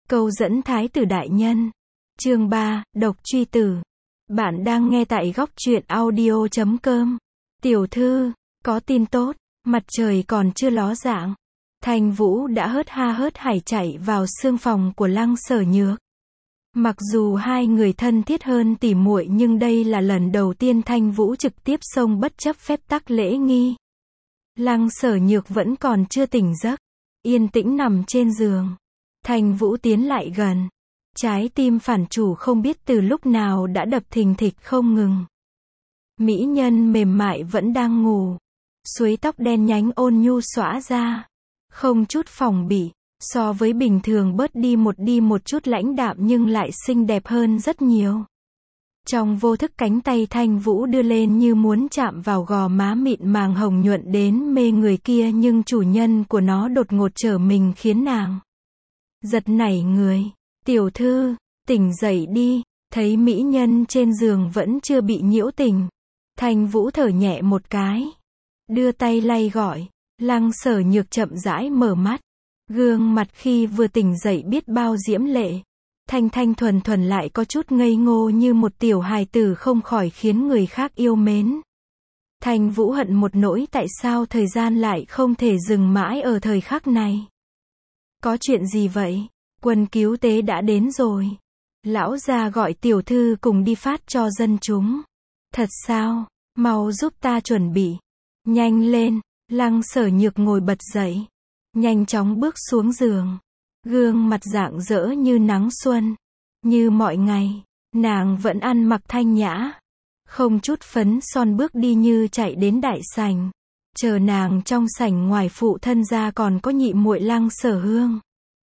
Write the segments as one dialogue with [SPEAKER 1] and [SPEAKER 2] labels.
[SPEAKER 1] Câu dẫn thái tử đại nhân. Chương 3, độc truy tử. Bạn đang nghe tại góc truyện audio.com. Tiểu thư, có tin tốt, mặt trời còn chưa ló dạng. Thanh Vũ đã hớt ha hớt hải chạy vào sương phòng của Lăng Sở Nhược. Mặc dù hai người thân thiết hơn tỉ muội nhưng đây là lần đầu tiên Thanh Vũ trực tiếp xông bất chấp phép tắc lễ nghi. Lăng Sở Nhược vẫn còn chưa tỉnh giấc, yên tĩnh nằm trên giường. Thanh Vũ tiến lại gần. Trái tim phản chủ không biết từ lúc nào đã đập thình thịch không ngừng. Mỹ nhân mềm mại vẫn đang ngủ. Suối tóc đen nhánh ôn nhu xõa ra. Không chút phòng bị. So với bình thường bớt đi một chút lãnh đạm nhưng lại xinh đẹp hơn rất nhiều. Trong vô thức cánh tay Thanh Vũ đưa lên như muốn chạm vào gò má mịn màng hồng nhuận đến mê người kia nhưng chủ nhân của nó đột ngột trở mình khiến nàng giật nảy người. Tiểu thư, tỉnh dậy đi. Thấy mỹ nhân trên giường vẫn chưa bị nhiễu tình. Thanh Vũ thở nhẹ một cái. Đưa tay lay gọi. Lăng Sở Nhược chậm rãi mở mắt. Gương mặt khi vừa tỉnh dậy biết bao diễm lệ. Thanh thanh thuần thuần lại có chút ngây ngô như một tiểu hài tử không khỏi khiến người khác yêu mến. Thanh Vũ hận một nỗi tại sao thời gian lại không thể dừng mãi ở thời khắc này. Có chuyện gì vậy? Quân cứu tế đã đến rồi. Lão gia gọi tiểu thư cùng đi phát cho dân chúng. Thật sao? Mau giúp ta chuẩn bị. Nhanh lên. Lăng Sở Nhược ngồi bật dậy. Nhanh chóng bước xuống giường. Gương mặt rạng rỡ như nắng xuân. Như mọi ngày, nàng vẫn ăn mặc thanh nhã. Không chút phấn son bước đi như chạy đến đại sảnh. Chờ nàng trong sảnh ngoài phụ thân ra còn có nhị muội Lăng Sở Hương.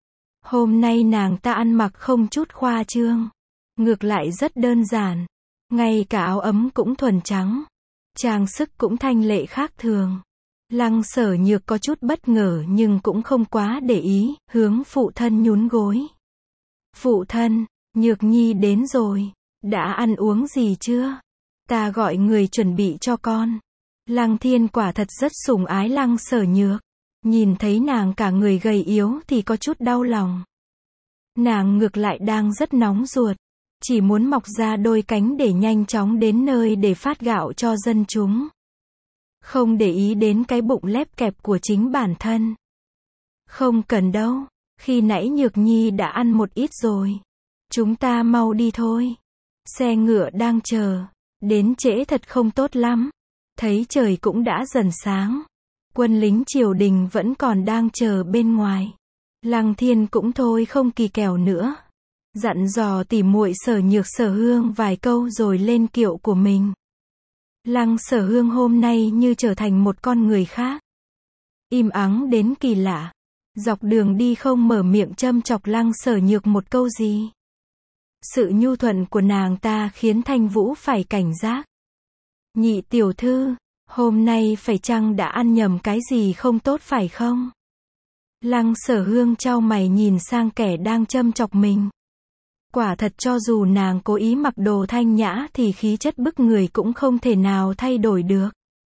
[SPEAKER 1] Hôm nay nàng ta ăn mặc không chút khoa trương. Ngược lại rất đơn giản. Ngay cả áo ấm cũng thuần trắng. Trang sức cũng thanh lệ khác thường. Lăng Sở Nhược có chút bất ngờ nhưng cũng không quá để ý, hướng phụ thân nhún gối. Phụ thân, Nhược Nhi đến rồi. Đã ăn uống gì chưa? Ta gọi người chuẩn bị cho con. Lăng Thiên quả thật rất sủng ái Lăng Sở Nhược. Nhìn thấy nàng cả người gầy yếu thì có chút đau lòng. Nàng ngược lại đang rất nóng ruột. Chỉ muốn mọc ra đôi cánh để nhanh chóng đến nơi để phát gạo cho dân chúng. Không để ý đến cái bụng lép kẹp của chính bản thân. Không cần đâu. Khi nãy Nhược Nhi đã ăn một ít rồi. Chúng ta mau đi thôi. Xe ngựa đang chờ. Đến trễ thật không tốt lắm. Thấy trời cũng đã dần sáng. Quân lính triều đình vẫn còn đang chờ bên ngoài. Lăng Thiên cũng thôi không kỳ kèo nữa. Dặn dò tỉ muội Sở Nhược Sở Hương vài câu rồi lên kiệu của mình. Lăng Sở Hương hôm nay như trở thành một con người khác. Im ắng đến kỳ lạ. Dọc đường đi không mở miệng châm chọc Lăng Sở Nhược một câu gì. Sự nhu thuận của nàng ta khiến Thanh Vũ phải cảnh giác. Nhị tiểu thư, hôm nay phải chăng đã ăn nhầm cái gì không tốt phải không? Lăng Sở Hương chau mày nhìn sang kẻ đang châm chọc mình. Quả thật cho dù nàng cố ý mặc đồ thanh nhã thì khí chất bức người cũng không thể nào thay đổi được.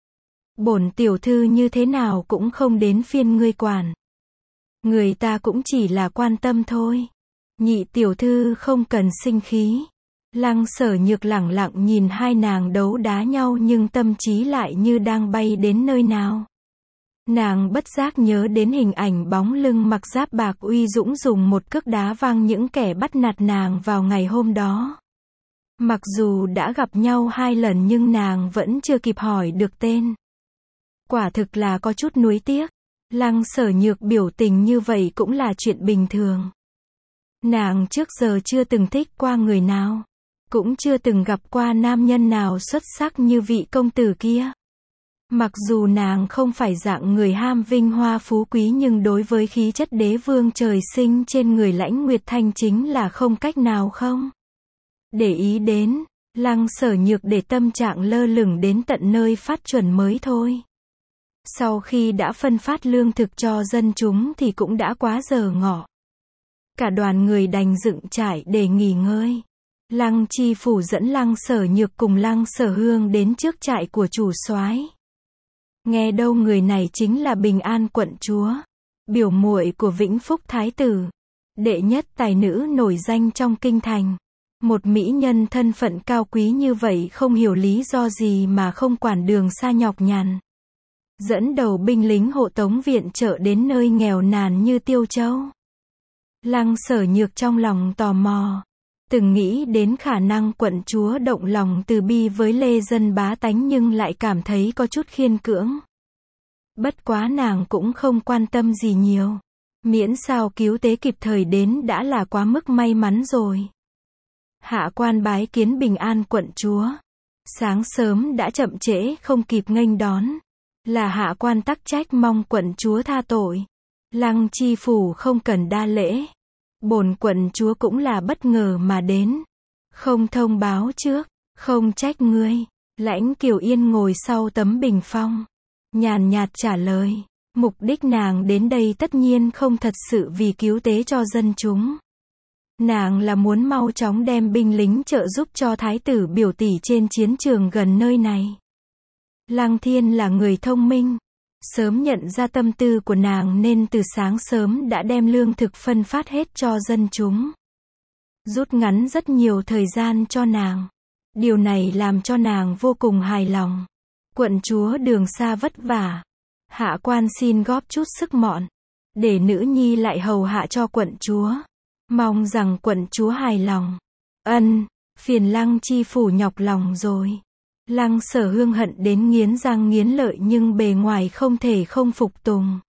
[SPEAKER 1] Bổn tiểu thư như thế nào cũng không đến phiên ngươi quản. Người ta cũng chỉ là quan tâm thôi. Nhị tiểu thư không cần sinh khí. Lăng Sở Nhược lẳng lặng nhìn hai nàng đấu đá nhau nhưng tâm trí lại như đang bay đến nơi nào. Nàng bất giác nhớ đến hình ảnh bóng lưng mặc giáp bạc uy dũng dùng một cước đá văng những kẻ bắt nạt nàng vào ngày hôm đó. Mặc dù đã gặp nhau 2 lần nhưng nàng vẫn chưa kịp hỏi được tên. Quả thực là có chút nuối tiếc. Lăng Sở Nhược biểu tình như vậy cũng là chuyện bình thường. Nàng trước giờ chưa từng thích qua người nào. Cũng chưa từng gặp qua nam nhân nào xuất sắc như vị công tử kia. Mặc dù nàng không phải dạng người ham vinh hoa phú quý nhưng đối với khí chất đế vương trời sinh trên người Lãnh Nguyệt Thanh chính là không cách nào không để ý đến. Lăng Sở Nhược để tâm trạng lơ lửng đến tận nơi phát chuẩn mới thôi. Sau khi đã phân phát lương thực cho dân chúng thì cũng đã quá giờ ngọ. Cả đoàn người đành dựng trại để nghỉ ngơi. Lăng Chi Phủ dẫn Lăng Sở Nhược cùng Lăng Sở Hương đến trước trại của chủ soái. Nghe đâu người này chính là Bình An quận chúa, biểu muội của Vĩnh Phúc thái tử. đệ nhất tài nữ nổi danh trong kinh thành. Một mỹ nhân thân phận cao quý như vậy không hiểu lý do gì mà không quản đường xa nhọc nhằn. Dẫn đầu binh lính hộ tống viện trợ đến nơi nghèo nàn như Tiêu Châu. Lăng Sở Nhược trong lòng tò mò. Từng nghĩ đến khả năng quận chúa động lòng từ bi với lê dân bá tánh nhưng lại cảm thấy có chút khiên cưỡng. Bất quá nàng cũng không quan tâm gì nhiều. Miễn sao cứu tế kịp thời đến đã là quá mức may mắn rồi. Hạ quan bái kiến bình an quận chúa. Sáng sớm đã chậm trễ không kịp nghênh đón. Là hạ quan tắc trách mong quận chúa tha tội. Lăng chi phủ không cần đa lễ. Bổn quận chúa cũng là bất ngờ mà đến. Không thông báo trước, không trách ngươi. Lãnh Kiều Yên ngồi sau tấm bình phong. Nhàn nhạt trả lời. Mục đích nàng đến đây tất nhiên không thật sự vì cứu tế cho dân chúng. Nàng là muốn mau chóng đem binh lính trợ giúp cho thái tử biểu tỷ trên chiến trường gần nơi này. Lăng Thiên là người thông minh. Sớm nhận ra tâm tư của nàng nên từ sáng sớm đã đem lương thực phân phát hết cho dân chúng. Rút ngắn rất nhiều thời gian cho nàng. Điều này làm cho nàng vô cùng hài lòng. Quận chúa đường xa vất vả. Hạ quan xin góp chút sức mọn. Để nữ nhi lại hầu hạ cho quận chúa. Mong rằng quận chúa hài lòng. Ân, phiền Lăng chi phủ nhọc lòng rồi. Lăng Sở Hương hận đến nghiến răng nghiến lợi nhưng bề ngoài không thể không phục tùng.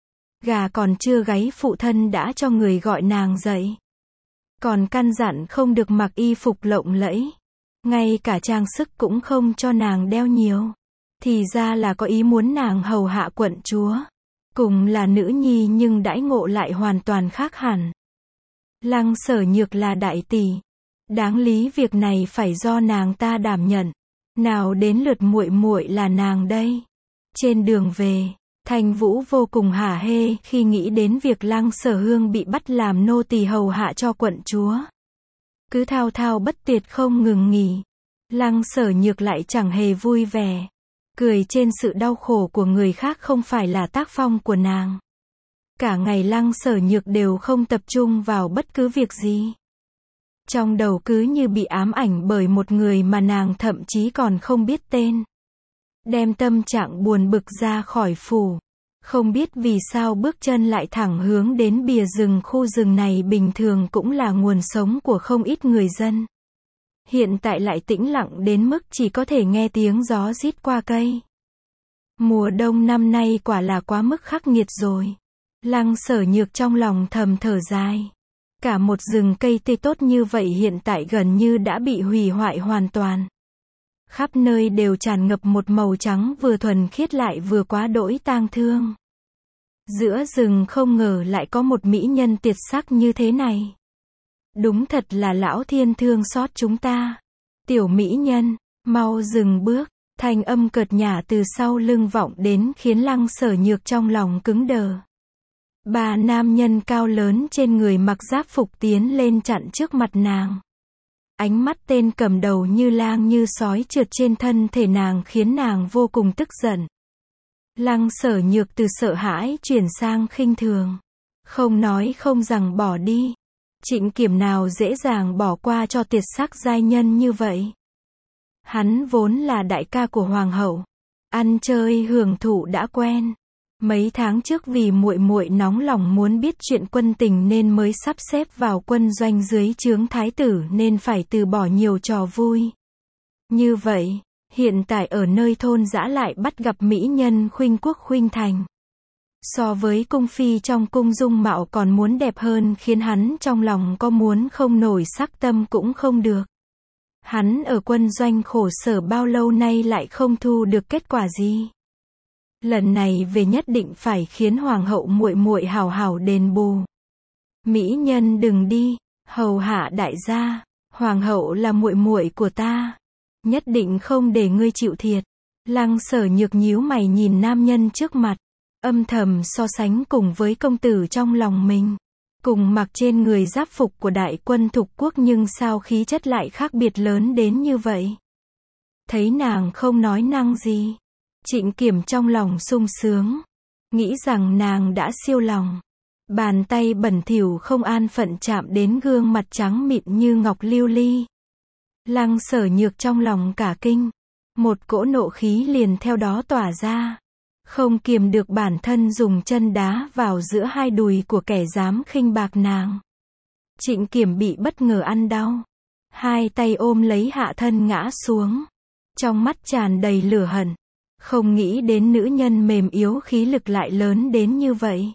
[SPEAKER 1] Gà còn chưa gáy phụ thân đã cho người gọi nàng dậy. Còn căn dặn không được mặc y phục lộng lẫy. Ngay cả trang sức cũng không cho nàng đeo nhiều. Thì ra là có ý muốn nàng hầu hạ quận chúa. Cùng là nữ nhi nhưng đãi ngộ lại hoàn toàn khác hẳn. Lăng Sở Nhược là đại tỷ. Đáng lý việc này phải do nàng ta đảm nhận. Nào đến lượt muội muội là nàng đây. Trên đường về, Thanh Vũ vô cùng hả hê khi nghĩ đến việc Lăng Sở Hương bị bắt làm nô tỳ hầu hạ cho quận chúa. Cứ thao thao bất tuyệt không ngừng nghỉ. Lăng Sở Nhược lại chẳng hề vui vẻ. Cười trên sự đau khổ của người khác không phải là tác phong của nàng. Cả ngày Lăng Sở Nhược đều không tập trung vào bất cứ việc gì. Trong đầu cứ như bị ám ảnh bởi một người mà nàng thậm chí còn không biết tên. Đem tâm trạng buồn bực ra khỏi phủ. Không biết vì sao bước chân lại thẳng hướng đến bìa rừng. Khu rừng này bình thường cũng là nguồn sống của không ít người dân. Hiện tại lại tĩnh lặng đến mức chỉ có thể nghe tiếng gió rít qua cây. Mùa đông năm nay quả là quá mức khắc nghiệt rồi. Lăng Sở Nhược trong lòng thầm thở dài. Cả một rừng cây tươi tốt như vậy hiện tại gần như đã bị hủy hoại hoàn toàn. Khắp nơi đều tràn ngập một màu trắng vừa thuần khiết lại vừa quá đỗi tang thương. Giữa rừng không ngờ lại có một mỹ nhân tuyệt sắc như thế này. Đúng thật là lão thiên thương xót chúng ta. Tiểu mỹ nhân, mau dừng bước. Thanh âm cợt nhả từ sau lưng vọng đến khiến Lăng Sở Nhược trong lòng cứng đờ. Ba nam nhân cao lớn trên người mặc giáp phục tiến lên chặn trước mặt nàng. Ánh mắt tên cầm đầu như lang như sói trượt trên thân thể nàng khiến nàng vô cùng tức giận. Lăng Sở Nhược từ sợ hãi chuyển sang khinh thường. Không nói không rằng bỏ đi. Trịnh Kiểm nào dễ dàng bỏ qua cho tuyệt sắc giai nhân như vậy. Hắn vốn là đại ca của hoàng hậu. Ăn chơi hưởng thụ đã quen. Mấy tháng trước vì muội muội nóng lòng muốn biết chuyện quân tình nên mới sắp xếp vào quân doanh dưới trướng thái tử nên phải từ bỏ nhiều trò vui. Như vậy, hiện tại ở nơi thôn dã lại bắt gặp mỹ nhân khuynh quốc khuynh thành. So với cung phi trong cung dung mạo còn muốn đẹp hơn khiến hắn trong lòng có muốn không nổi sắc tâm cũng không được. Hắn ở quân doanh khổ sở bao lâu nay lại không thu được kết quả gì. Lần này về nhất định phải khiến hoàng hậu muội muội hào hào đền bù. Mỹ nhân đừng đi, hầu hạ đại gia, hoàng hậu là muội muội của ta, nhất định không để ngươi chịu thiệt. Lăng Sở Nhược nhíu mày nhìn nam nhân trước mặt, âm thầm so sánh cùng với công tử trong lòng mình. Cùng mặc trên người giáp phục của đại quân thục quốc nhưng sao khí chất lại khác biệt lớn đến như vậy. Thấy nàng không nói năng gì. Trịnh Kiểm trong lòng sung sướng. Nghĩ rằng nàng đã siêu lòng. Bàn tay bẩn thỉu không an phận chạm đến gương mặt trắng mịn như ngọc lưu ly. Lăng Sở Nhược trong lòng cả kinh. Một cỗ nộ khí liền theo đó tỏa ra. Không kiềm được bản thân dùng chân đá vào giữa hai đùi của kẻ dám khinh bạc nàng. Trịnh Kiểm bị bất ngờ ăn đau. Hai tay ôm lấy hạ thân ngã xuống. Trong mắt tràn đầy lửa hận. Không nghĩ đến nữ nhân mềm yếu khí lực lại lớn đến như vậy.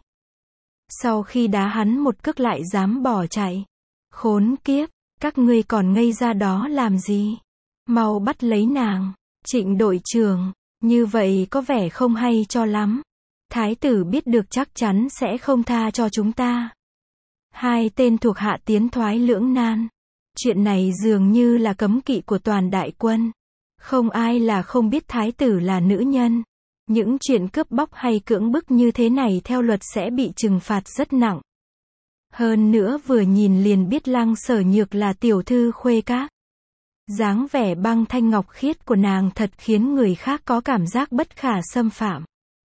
[SPEAKER 1] Sau khi đá hắn một cước lại dám bỏ chạy. Khốn kiếp, các ngươi còn ngây ra đó làm gì? Mau bắt lấy nàng. Trịnh đội trưởng, như vậy có vẻ không hay cho lắm. Thái tử biết được chắc chắn sẽ không tha cho chúng ta. Hai tên thuộc hạ tiến thoái lưỡng nan. Chuyện này dường như là cấm kỵ của toàn đại quân. Không ai là không biết thái tử là nữ nhân. Những chuyện cướp bóc hay cưỡng bức như thế này theo luật sẽ bị trừng phạt rất nặng. Hơn nữa vừa nhìn liền biết Lăng Sở Nhược là tiểu thư khuê các. Dáng vẻ băng thanh ngọc khiết của nàng thật khiến người khác có cảm giác bất khả xâm phạm.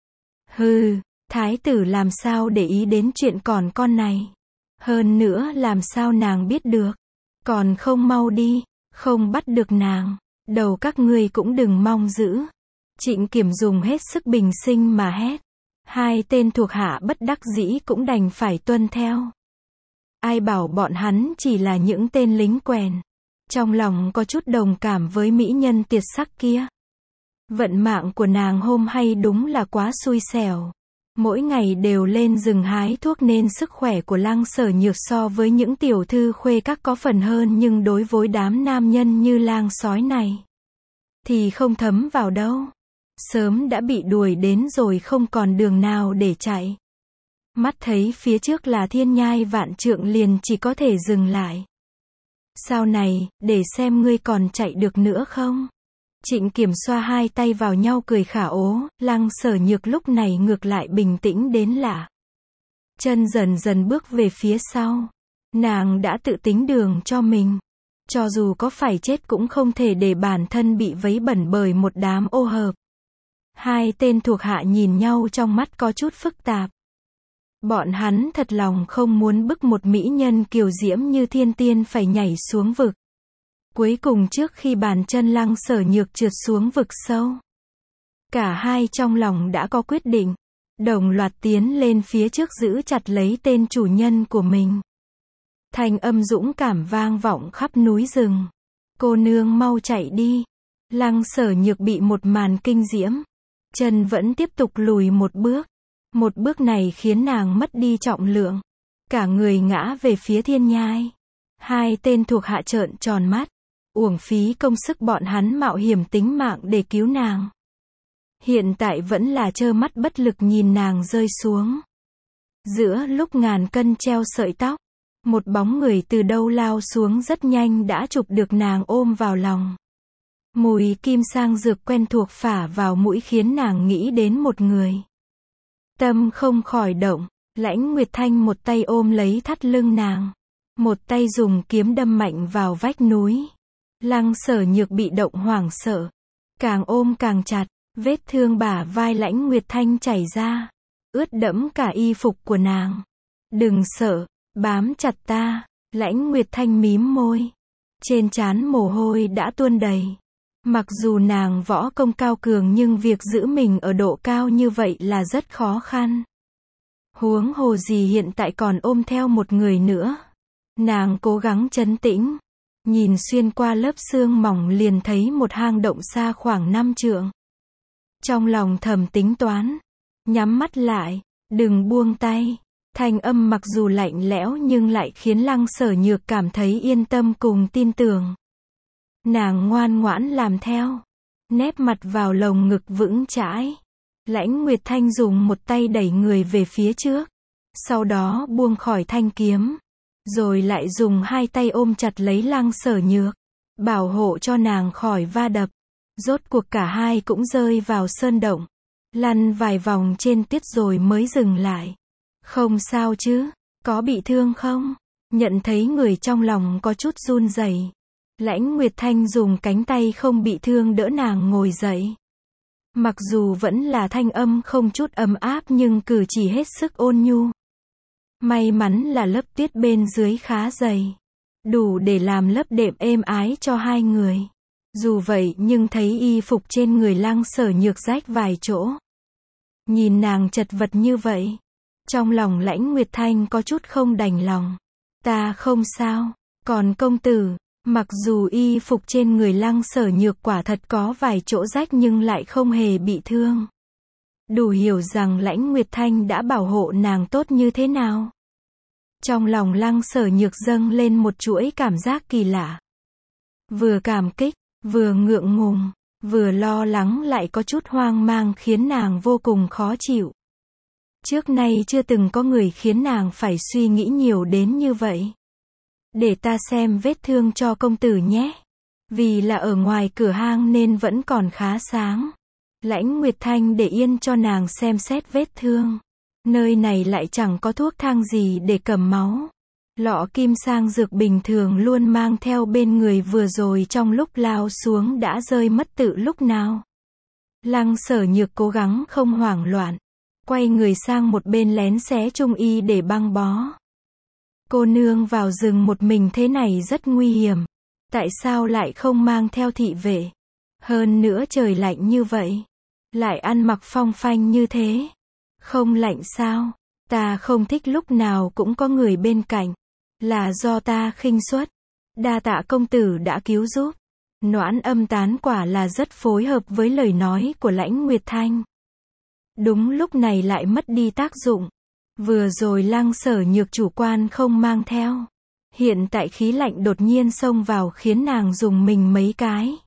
[SPEAKER 1] Hừ, thái tử làm sao để ý đến chuyện còn con này. Hơn nữa làm sao nàng biết được. Còn không mau đi, không bắt được nàng. Đầu các ngươi cũng đừng mong giữ. Trịnh Kiểm dùng hết sức bình sinh mà hét. Hai tên thuộc hạ bất đắc dĩ cũng đành phải tuân theo. Ai bảo bọn hắn chỉ là những tên lính quèn. Trong lòng có chút đồng cảm với mỹ nhân tuyệt sắc kia. Vận mạng của nàng hôm hay đúng là quá xui xẻo. Mỗi ngày đều lên rừng hái thuốc nên sức khỏe của Lăng Sở Nhược so với những tiểu thư khuê các có phần hơn, nhưng đối với đám nam nhân như lang sói này thì không thấm vào đâu. Sớm đã bị đuổi đến rồi không còn đường nào để chạy. Mắt thấy phía trước là thiên nhai vạn trượng liền chỉ có thể dừng lại. Sau này, để xem ngươi còn chạy được nữa không? Trịnh Kiểm xoa hai tay vào nhau cười khả ố. Lăng Sở Nhược lúc này ngược lại bình tĩnh đến lạ. Chân dần dần bước về phía sau. Nàng đã tự tính đường cho mình. Cho dù có phải chết cũng không thể để bản thân bị vấy bẩn bởi một đám ô hợp. Hai tên thuộc hạ nhìn nhau trong mắt có chút phức tạp. Bọn hắn thật lòng không muốn bức một mỹ nhân kiều diễm như thiên tiên phải nhảy xuống vực. Cuối cùng trước khi bàn chân Lăng Sở Nhược trượt xuống vực sâu, cả hai trong lòng đã có quyết định, đồng loạt tiến lên phía trước giữ chặt lấy tên chủ nhân của mình. Thanh âm dũng cảm vang vọng khắp núi rừng. Cô nương mau chạy đi. Lăng Sở Nhược bị một màn kinh diễm. Chân vẫn tiếp tục lùi một bước. Một bước này khiến nàng mất đi trọng lượng. Cả người ngã về phía thiên nhai. Hai tên thuộc hạ trợn tròn mắt. Uổng phí công sức bọn hắn mạo hiểm tính mạng để cứu nàng. Hiện tại vẫn là trơ mắt bất lực nhìn nàng rơi xuống. Giữa lúc ngàn cân treo sợi tóc, một bóng người từ đâu lao xuống rất nhanh đã chụp được nàng ôm vào lòng. Mùi kim sang dược quen thuộc phả vào mũi khiến nàng nghĩ đến một người. Tâm không khỏi động, Lãnh Nguyệt Thanh một tay ôm lấy thắt lưng nàng. Một tay dùng kiếm đâm mạnh vào vách núi. Lăng Sở Nhược bị động hoảng sợ. Càng ôm càng chặt, vết thương bả vai Lãnh Nguyệt Thanh chảy ra. Ướt đẫm cả y phục của nàng. Đừng sợ, bám chặt ta. Lãnh Nguyệt Thanh mím môi. Trên trán mồ hôi đã tuôn đầy. Mặc dù nàng võ công cao cường nhưng việc giữ mình ở độ cao như vậy là rất khó khăn. Huống hồ gì hiện tại còn ôm theo một người nữa. Nàng cố gắng trấn tĩnh. Nhìn xuyên qua lớp xương mỏng liền thấy một hang động xa khoảng 5 trượng. Trong lòng thầm tính toán. Nhắm mắt lại, đừng buông tay. Thanh âm mặc dù lạnh lẽo nhưng lại khiến Lăng Sở Nhược cảm thấy yên tâm cùng tin tưởng. Nàng ngoan ngoãn làm theo. Nép mặt vào lồng ngực vững chãi. Lãnh Nguyệt Thanh dùng một tay đẩy người về phía trước. Sau đó buông khỏi thanh kiếm. Rồi lại dùng hai tay ôm chặt lấy Lăng Sở Nhược. Bảo hộ cho nàng khỏi va đập. Rốt cuộc cả hai cũng rơi vào sơn động. Lăn vài vòng trên tuyết rồi mới dừng lại. Không sao chứ? Có bị thương không? Nhận thấy người trong lòng có chút run rẩy. Lãnh Nguyệt Thanh dùng cánh tay không bị thương đỡ nàng ngồi dậy. Mặc dù vẫn là thanh âm không chút ấm áp nhưng cử chỉ hết sức ôn nhu. May mắn là lớp tuyết bên dưới khá dày, đủ để làm lớp đệm êm ái cho hai người. Dù vậy nhưng thấy y phục trên người Lăng Sở Nhược rách vài chỗ. Nhìn nàng chật vật như vậy, trong lòng Lãnh Nguyệt Thanh có chút không đành lòng. Ta không sao, còn công tử, mặc dù y phục trên người Lăng Sở Nhược quả thật có vài chỗ rách nhưng lại không hề bị thương. Đủ hiểu rằng Lãnh Nguyệt Thanh đã bảo hộ nàng tốt như thế nào. Trong lòng Lăng Sở Nhược dâng lên một chuỗi cảm giác kỳ lạ. Vừa cảm kích, vừa ngượng ngùng, vừa lo lắng lại có chút hoang mang khiến nàng vô cùng khó chịu. Trước nay chưa từng có người khiến nàng phải suy nghĩ nhiều đến như vậy. Để ta xem vết thương cho công tử nhé. Vì là ở ngoài cửa hang nên vẫn còn khá sáng. Lãnh Nguyệt Thanh để yên cho nàng xem xét vết thương. Nơi này lại chẳng có thuốc thang gì để cầm máu. Lọ kim sang dược bình thường luôn mang theo bên người vừa rồi trong lúc lao xuống đã rơi mất tự lúc nào. Lăng Sở Nhược cố gắng không hoảng loạn. Quay người sang một bên lén xé trung y để băng bó. Cô nương vào rừng một mình thế này rất nguy hiểm. Tại sao lại không mang theo thị vệ? Hơn nữa trời lạnh như vậy. Lại ăn mặc phong phanh như thế. Không lạnh sao? Ta không thích lúc nào cũng có người bên cạnh. Là do ta khinh suất. Đa tạ công tử đã cứu giúp. Noãn Âm tán quả là rất phối hợp với lời nói của Lãnh Nguyệt Thanh. Đúng lúc này lại mất đi tác dụng. Vừa rồi Lăng Sở Nhược chủ quan không mang theo. Hiện tại khí lạnh đột nhiên xông vào khiến nàng dùng mình mấy cái.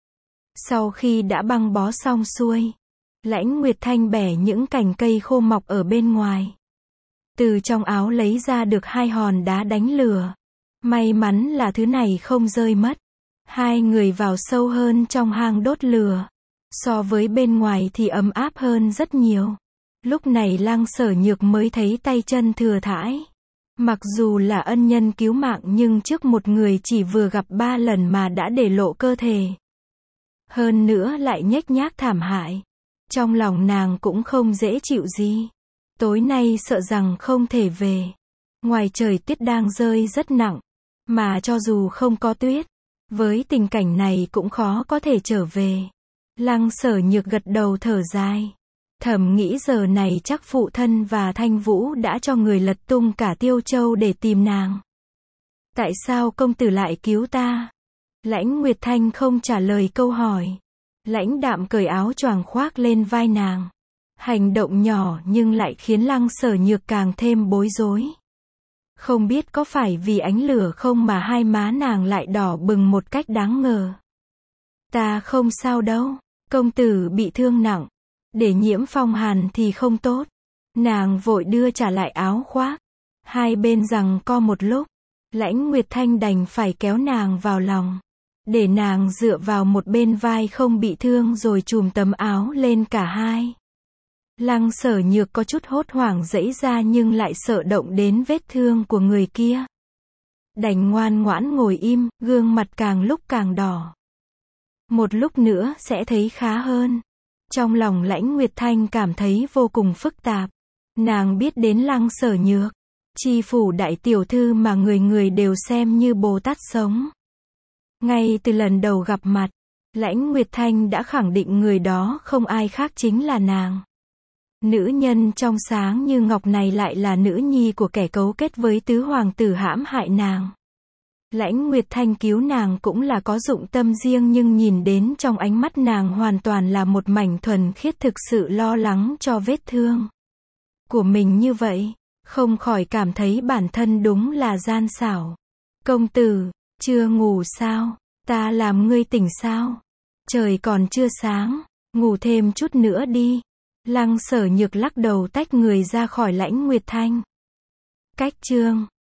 [SPEAKER 1] Sau khi đã băng bó xong xuôi, Lãnh Nguyệt Thanh bẻ những cành cây khô mọc ở bên ngoài. Từ trong áo lấy ra được 2 hòn đá đánh lửa. May mắn là thứ này không rơi mất. Hai người vào sâu hơn trong hang đốt lửa. So với bên ngoài thì ấm áp hơn rất nhiều. Lúc này Lăng Sở Nhược mới thấy tay chân thừa thãi. Mặc dù là ân nhân cứu mạng nhưng trước một người chỉ vừa gặp 3 lần mà đã để lộ cơ thể. Hơn nữa lại nhếch nhác thảm hại. Trong lòng nàng cũng không dễ chịu gì. Tối nay sợ rằng không thể về. Ngoài trời tuyết đang rơi rất nặng. Mà cho dù không có tuyết, với tình cảnh này cũng khó có thể trở về. Lăng Sở Nhược gật đầu thở dài. Thầm nghĩ giờ này chắc phụ thân và Thanh Vũ đã cho người lật tung cả Tiêu Châu để tìm nàng. Tại sao công tử lại cứu ta? Lãnh Nguyệt Thanh không trả lời câu hỏi. Lãnh đạm cởi áo choàng khoác lên vai nàng. Hành động nhỏ nhưng lại khiến Lăng Sở Nhược càng thêm bối rối. Không biết có phải vì ánh lửa không mà hai má nàng lại đỏ bừng một cách đáng ngờ. Ta không sao đâu, công tử bị thương nặng. Để nhiễm phong hàn thì không tốt. Nàng vội đưa trả lại áo khoác. Hai bên giằng co một lúc. Lãnh Nguyệt Thanh đành phải kéo nàng vào lòng. Để nàng dựa vào một bên vai không bị thương rồi chùm tấm áo lên cả hai. Lăng Sở Nhược có chút hốt hoảng giãy ra nhưng lại sợ động đến vết thương của người kia. Đành ngoan ngoãn ngồi im, gương mặt càng lúc càng đỏ. Một lúc nữa sẽ thấy khá hơn. Trong lòng Lãnh Nguyệt Thanh cảm thấy vô cùng phức tạp. Nàng biết đến Lăng Sở Nhược, chi phủ đại tiểu thư mà người người đều xem như Bồ Tát sống. Ngay từ lần đầu gặp mặt, Lãnh Nguyệt Thanh đã khẳng định người đó không ai khác chính là nàng. Nữ nhân trong sáng như ngọc này lại là nữ nhi của kẻ cấu kết với tứ hoàng tử hãm hại nàng. Lãnh Nguyệt Thanh cứu nàng cũng là có dụng tâm riêng nhưng nhìn đến trong ánh mắt nàng hoàn toàn là một mảnh thuần khiết thực sự lo lắng cho vết thương của mình như vậy, không khỏi cảm thấy bản thân đúng là gian xảo. Công tử, chưa ngủ sao? Ta làm ngươi tỉnh sao? Trời còn chưa sáng, ngủ thêm chút nữa đi. Lăng Sở Nhược lắc đầu tách người ra khỏi Lãnh Nguyệt Thanh. Cách chương